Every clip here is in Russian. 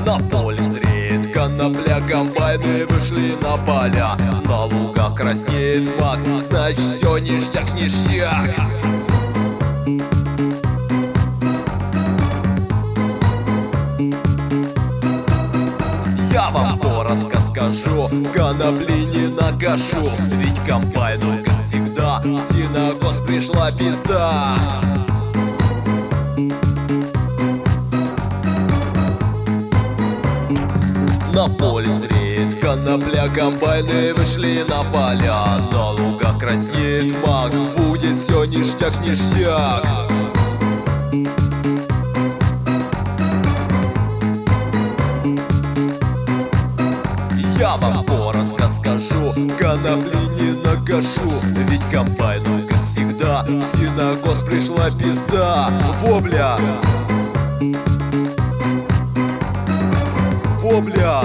На поле зреет конопля, комбайны вышли на поля. На лугах краснеет мак, значит все ништяк-ништяк. Я вам коротко скажу, конопли не накашу. Ведь комбайну, как всегда, в сенокос пришла пизда. На поле зреет конопля, комбайны вышли на поля. На лугах краснеет мак, будет все ништяк-ништяк. Я вам коротко скажу, конопли не накашу. Ведь комбайну, как всегда, в сенокос пришла пизда. Вобля! Вобля!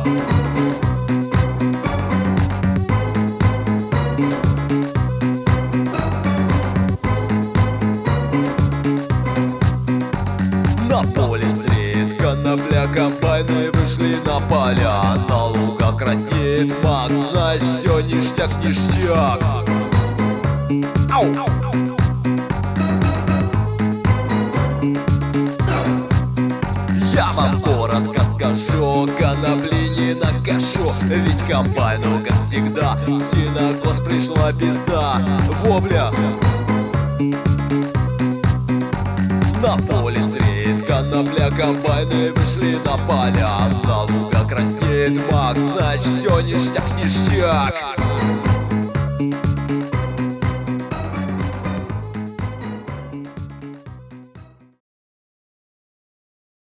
На поле зреет конопля, комбайны вышли на поля. На лугах краснеет мак, значит все ништяк-ништяк. Ау! Я вам коротко скажу, конопли не накашу. Ведь комбайну, как всегда, в сенокос пришла пизда. Вобля! На поле зреет конопля, комбайны вышли на поля. На лугах краснеет мак, значит все ништяк-ништяк.